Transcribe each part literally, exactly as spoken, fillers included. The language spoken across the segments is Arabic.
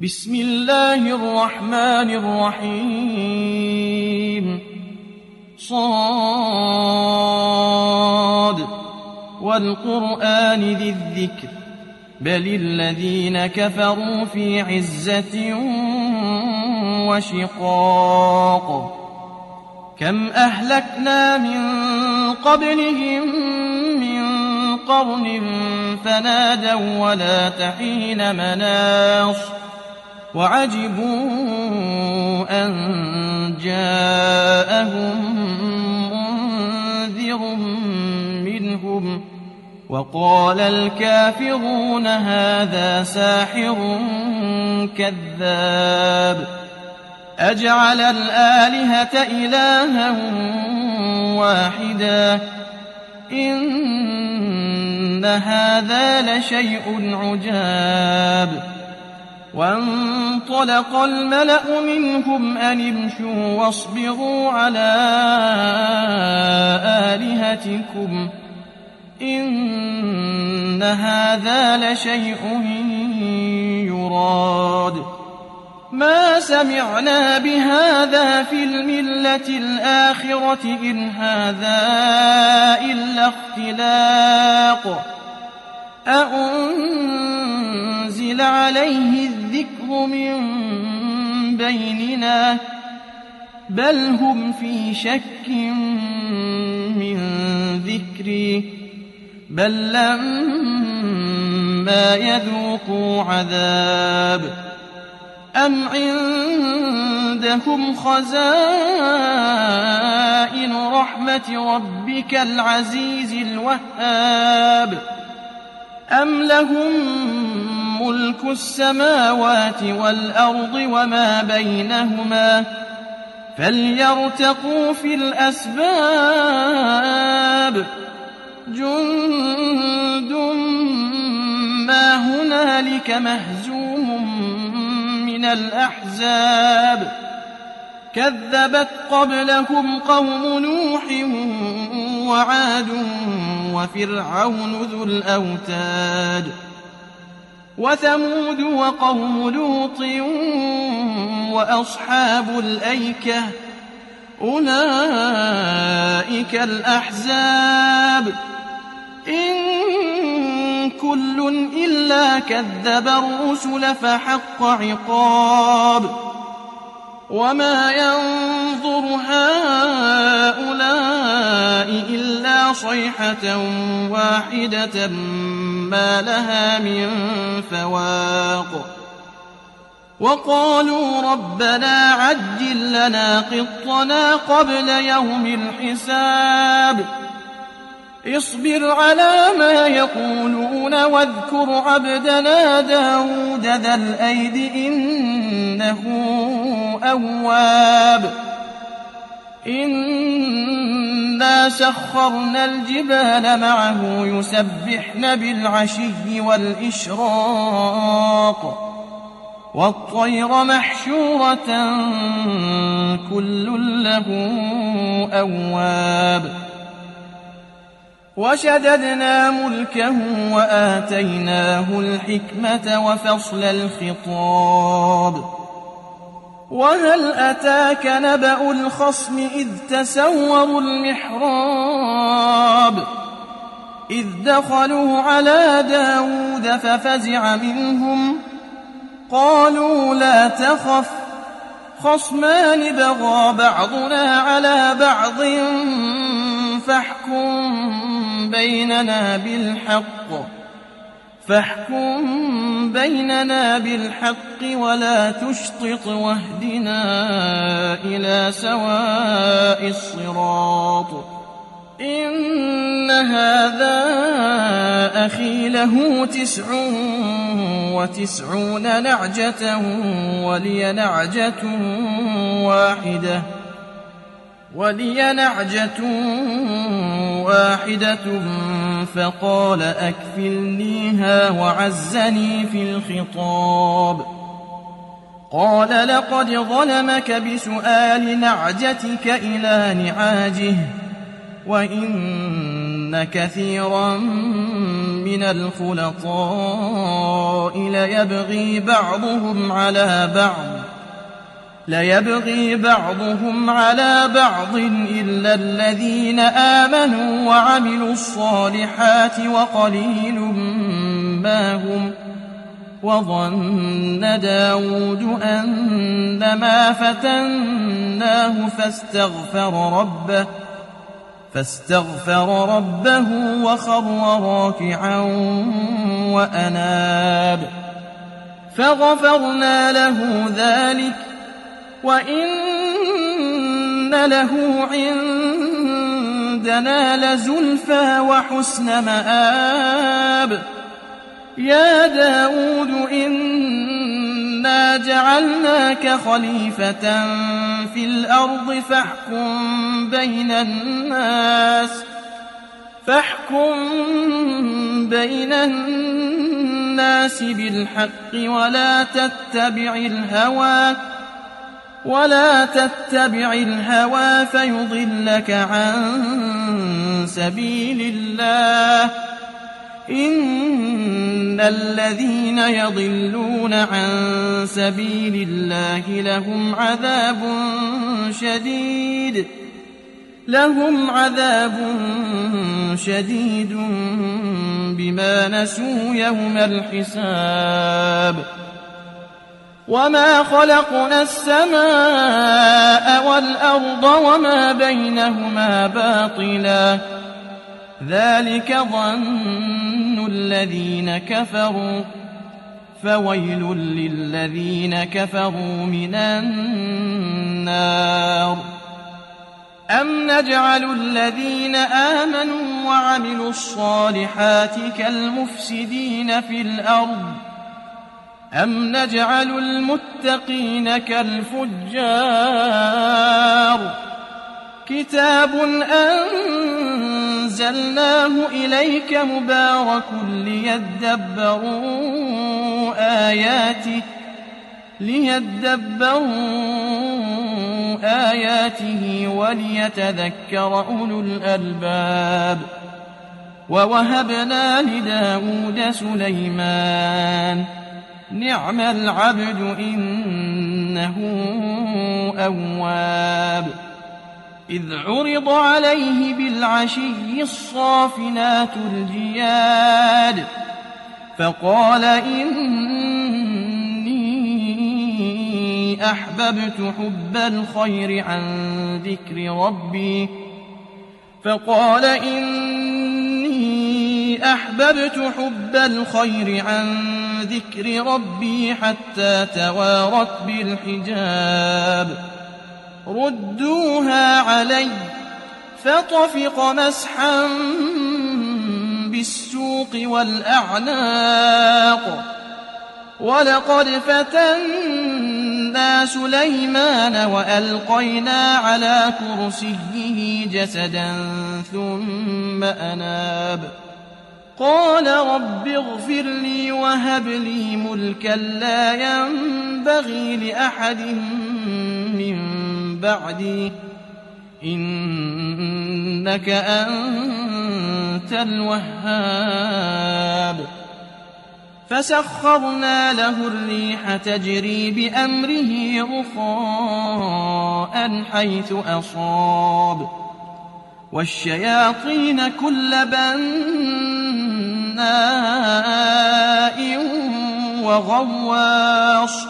بسم الله الرحمن الرحيم صاد والقرآن ذي الذكر بل الذين كفروا في عزة وشقاق كم أهلكنا من قبلهم من قرن فنادوا ولا تحين مناص وعجبوا أن جاءهم منذر منهم وقال الكافرون هذا ساحر كذاب أجعل الآلهة إلها واحدا إن هذا لشيء عجاب وانطلق الملأ منهم أن امشوا واصبروا على آلهتكم إن هذا لشيء يراد ما سمعنا بهذا في الملة الآخرة إن هذا إلا اختلاق أأنزل عليه الذكر من بيننا بل هم في شك من ذكري بل لما يذوقوا عذاب أم عندهم خزائن رحمة ربك العزيز الوهاب أم لهم ملك السماوات والأرض وما بينهما فليرتقوا في الأسباب جند ما هنالك مهزوم من الأحزاب كذبت قبلهم قوم نوح وعاد وفرعون ذو الأوتاد وثمود وقوم لوط وأصحاب الأيكة أولئك الأحزاب إن كل إلا كذب الرسل فحق عقاب وما ينظر هؤلاء إلا صيحة واحدة ما لها من فواق وقالوا ربنا عجل لنا قطنا قبل يوم الحساب اصبر على ما يقولون واذكر عبدنا داود ذا الأيد إنه أواب إنا سخرنا الجبال معه يسبحن بالعشي والإشراق والطير محشورة كل له أواب وشددنا ملكه وآتيناه الحكمة وفصل الخطاب وهل أتاك نبأ الخصم إذ تسوروا المحراب إذ دخلوا على داود ففزع منهم قالوا لا تخف خصمان بغى بعضنا على بعض فاحكم بيننا بالحق فاحكم بيننا بالحق ولا تشطط واهدنا إلى سواء الصراط إن هذا أخي له تسع وتسعون نعجة ولي نعجة واحدة ولي نعجة واحدة فقال أكفلنيها وعزني في الخطاب قال لقد ظلمك بسؤال نعجتك إلى نعاجه وإن كثيرا من الخلطاء ليبغي بعضهم على بعض ليبغي بعضهم على بعض إلا الذين آمنوا وعملوا الصالحات وقليل ما هم وظن داود أنما فتناه فاستغفر ربه فاستغفر ربه وخر راكعا وأناب فغفرنا له ذلك وإن له عندنا لزلفى وحسن مآب يا داود إنا جعلناك خليفة في الأرض فاحكم بين الناس فاحكم بين الناس بالحق ولا تتبع الهوى ولا تتبع الهوى فيضلك عن سبيل الله إن الذين يضلون عن سبيل الله لهم عذاب شديد لهم عذاب شديد بما نسوا يوم الحساب وما خلقنا السماء والأرض وما بينهما باطلا ذلك ظن الذين كفروا فويل للذين كفروا من النار أم نجعل الذين آمنوا وعملوا الصالحات كالمفسدين في الأرض أم نجعل المتقين كالفجار كتاب أنزلناه إليك مبارك ليدبروا آياته ليدبروا آياته وليتذكر أولو الألباب ووهبنا لداود سليمان نعم العبد إنه أواب إذ عرض عليه بالعشي الصافنات الجياد فقال إني أحببت حب الخير عن ذكر ربي فقال إني أحببت حب الخير عن ذكر ربي حتى توارت بالحجاب ردوها علي فطفق مسحا بالسوق والأعناق ولقد فتنا سليمان وألقينا على كرسيه جسدا ثم أناب قال رب اغفر لي وهب لي ملكا لا ينبغي لأحد من بعدي إنك أنت الوهاب فسخرنا له الريح تجري بأمره رخاء حيث أصاب والشياطين كل بناء وغواص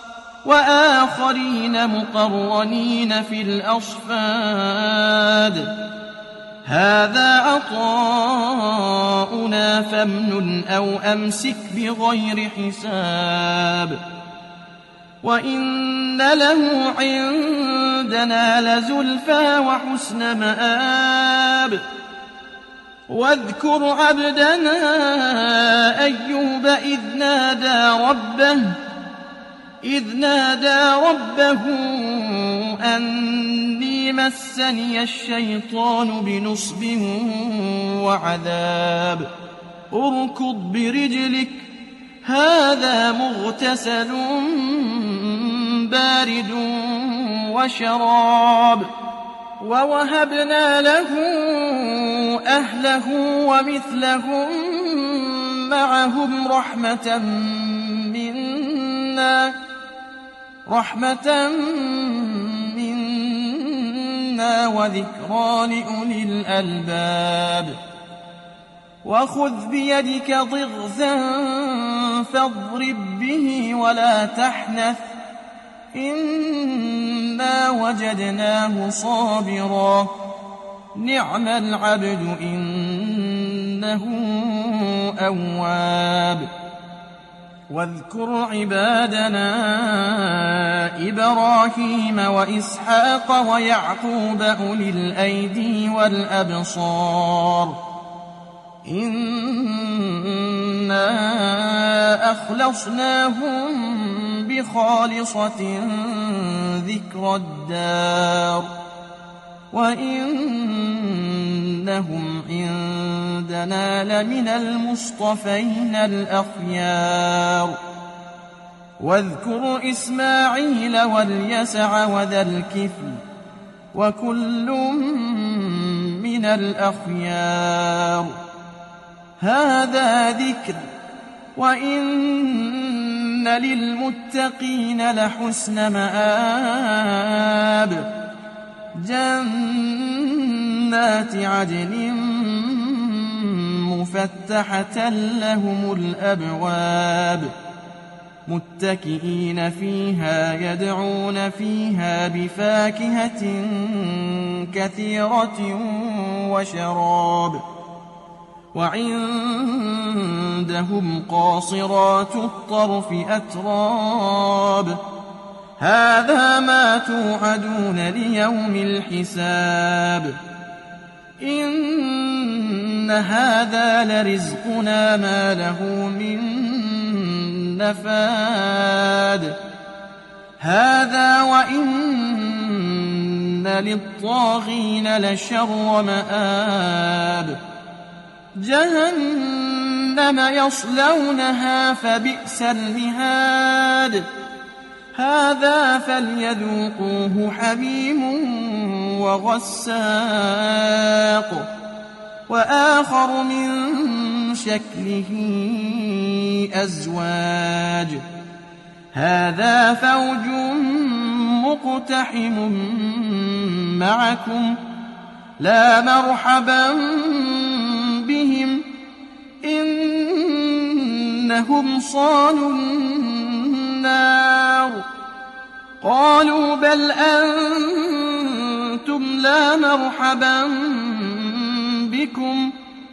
وآخرين مقرنين في الأصفاد هذا عطاؤنا فامنن أو أمسك بغير حساب وإن له عندنا لزلفى وحسن مآب واذكر عبدنا أيوب إذ نادى ربه إذ نادى ربه أني مسني الشيطان بنصب وعذاب اركض برجلك هذا مغتسل بارد وشراب ووهبنا له أهله ومثلهم معهم رحمة منا رحمة منا وذكرى لأولي الألباب وخذ بيدك ضغثا فاضرب به ولا تحنث إنا وجدناه صابرا نعم العبد إنه أواب واذكر عبادنا إبراهيم وإسحاق ويعقوب أولي الأيدي والأبصار إنا أخلصناهم بخالصة ذكر الدار وإنهم عندنا لمن المصطفين الأخيار واذكر إسماعيل واليسع وذا الكفل وكل من الأخيار هذا ذكر وإن للمتقين لحسن مآب جنات عدن مفتحة لهم الأبواب متكئين فيها يدعون فيها بفاكهة كثيرة وشراب وعندهم قاصرات الطرف أتراب هذا ما توعدون ليوم الحساب إن هذا لرزقنا ما له من نفاد هذا وإن للطاغين لشر مآب جهنم يصلونها فبئس المهاد هذا فليذوقوه حميم وغساق وآخر من شكله أزواج هذا فوج مقتحم معكم لا مرحبا بهم إنهم صالوا النار قالوا بل أنتم لا مرحبا بكم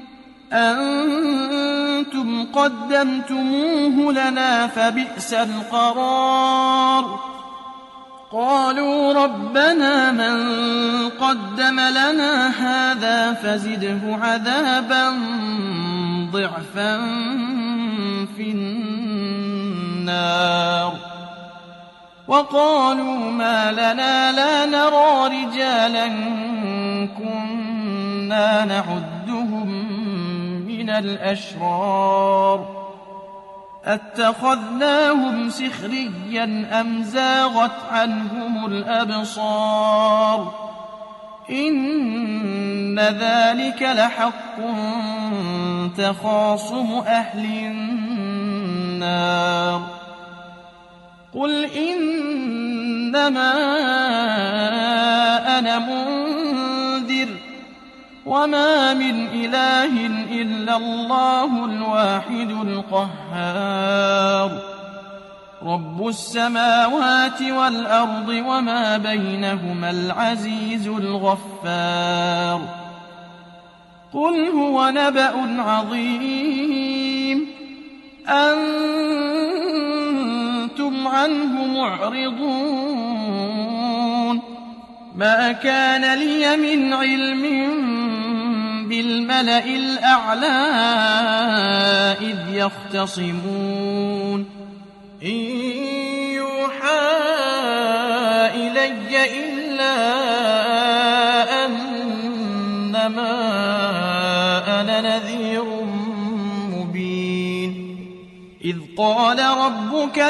أنتم قدمتموه لنا فبئس القرار قالوا ربنا من قدم لنا هذا فزده عذابا ضعفا في النار وقالوا ما لنا لا نرى رجالا كنا نعدهم من الأشرار أتخذناهم سخريا أم زاغت عنهم الأبصار إن ذلك لحق تخاصم أهل النار قل إنما أنا منذر وما من إله إلا الله الواحد القهار رب السماوات والأرض وما بينهما العزيز الغفار قل هو نبأ عظيم أنتم عنه معرضون ما كان لي من علم بالملأ الأعلى إذ يختصمون إن يوحى إلي إلا أنما أنا نذير مبين إذ قال ربك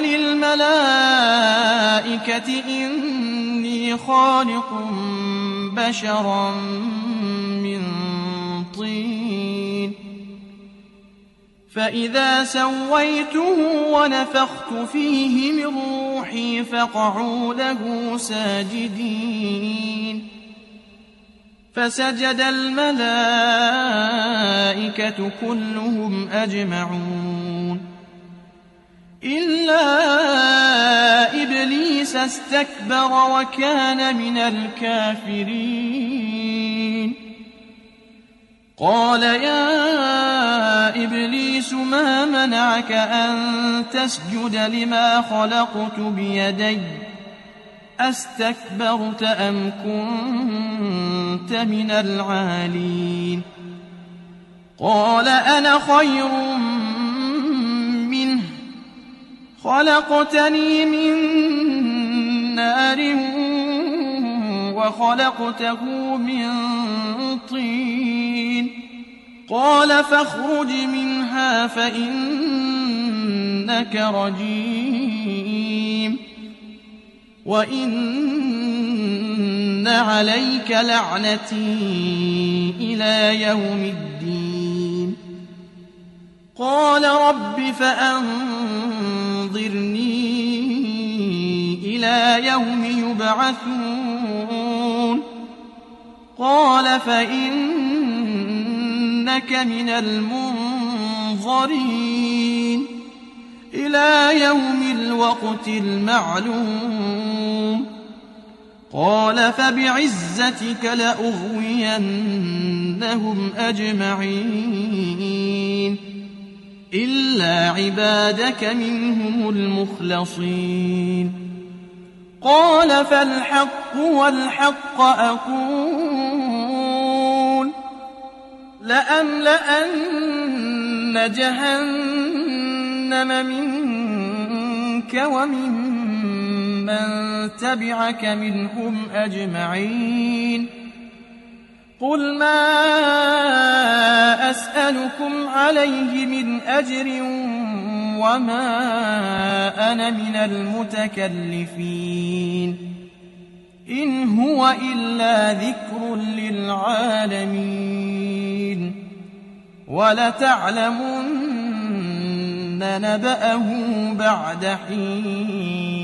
للملائكة إني خالق بشرا من طين فإذا سويته ونفخت فيه من روحي فقعوا له ساجدين فسجد الملائكة كلهم أجمعون إلا إبليس استكبر وكان من الكافرين قال يا إبليس ما منعك أن تسجد لما خلقت بيدي أستكبرت أم كنت من العالين قال أنا خير منه خلقتني من نار وخلقته من طين قال فاخرج منها فإنك رجيم وإن عليك لعنتي إلى يوم الدين قال رب فأنظرني إلى يوم يبعثون قال فإنك من المنظرين إلى يوم الوقت المعلوم قال فبعزتك لأغوينهم أجمعين إلا عبادك منهم المخلصين قال فالحق والحق أقول لأملأن جهنم منك ومن من تبعك منهم أجمعين قل ما أسألكم عليه من أجر وما أنا من المتكلفين إن هو إلا ذكر للعالمين ولتعلمن نبأه بعد حين